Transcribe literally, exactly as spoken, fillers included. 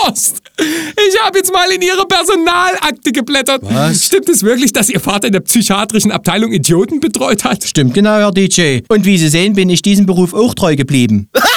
Horst, ich habe jetzt mal in Ihre Personalakte geblättert. Was? Stimmt es wirklich, dass Ihr Vater in der psychiatrischen Abteilung Idioten betreut hat? Stimmt genau, Herr D J. Und wie Sie sehen, bin ich diesem Beruf auch treu geblieben.